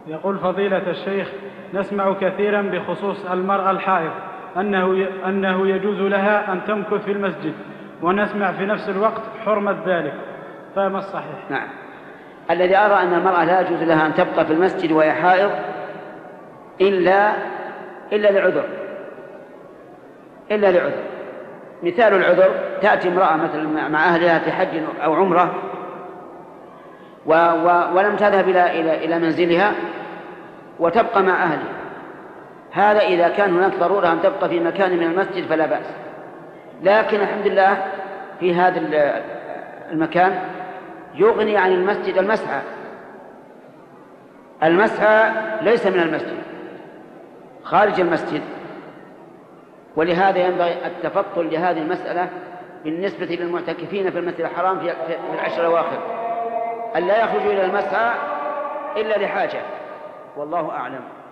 يقول فضيلة الشيخ: نسمع كثيرا بخصوص المرأة الحائض أنه يجوز لها أن تمكث في المسجد، ونسمع في نفس الوقت حرمة ذلك، فما الصحيح؟ نعم، الذي أرى أن المرأة لا يجوز لها أن تبقى في المسجد وهي حائض إلا لعذر. مثال العذر: تأتي امرأة مثلا مع أهلها في حج أو عمرة ولم تذهب إلى منزلها وتبقى مع أهلها، هذا إذا كان هناك ضرورة أن تبقى في مكان من المسجد فلا بأس. لكن الحمد لله في هذا المكان يغني عن المسجد المسعى ليس من المسجد، خارج المسجد. ولهذا ينبغي التفطن لهذه المسألة بالنسبة للمعتكفين في المسجد الحرام في العشر الأواخر، أن لا يخرجوا إلى المسعى إلا لحاجة، والله أعلم.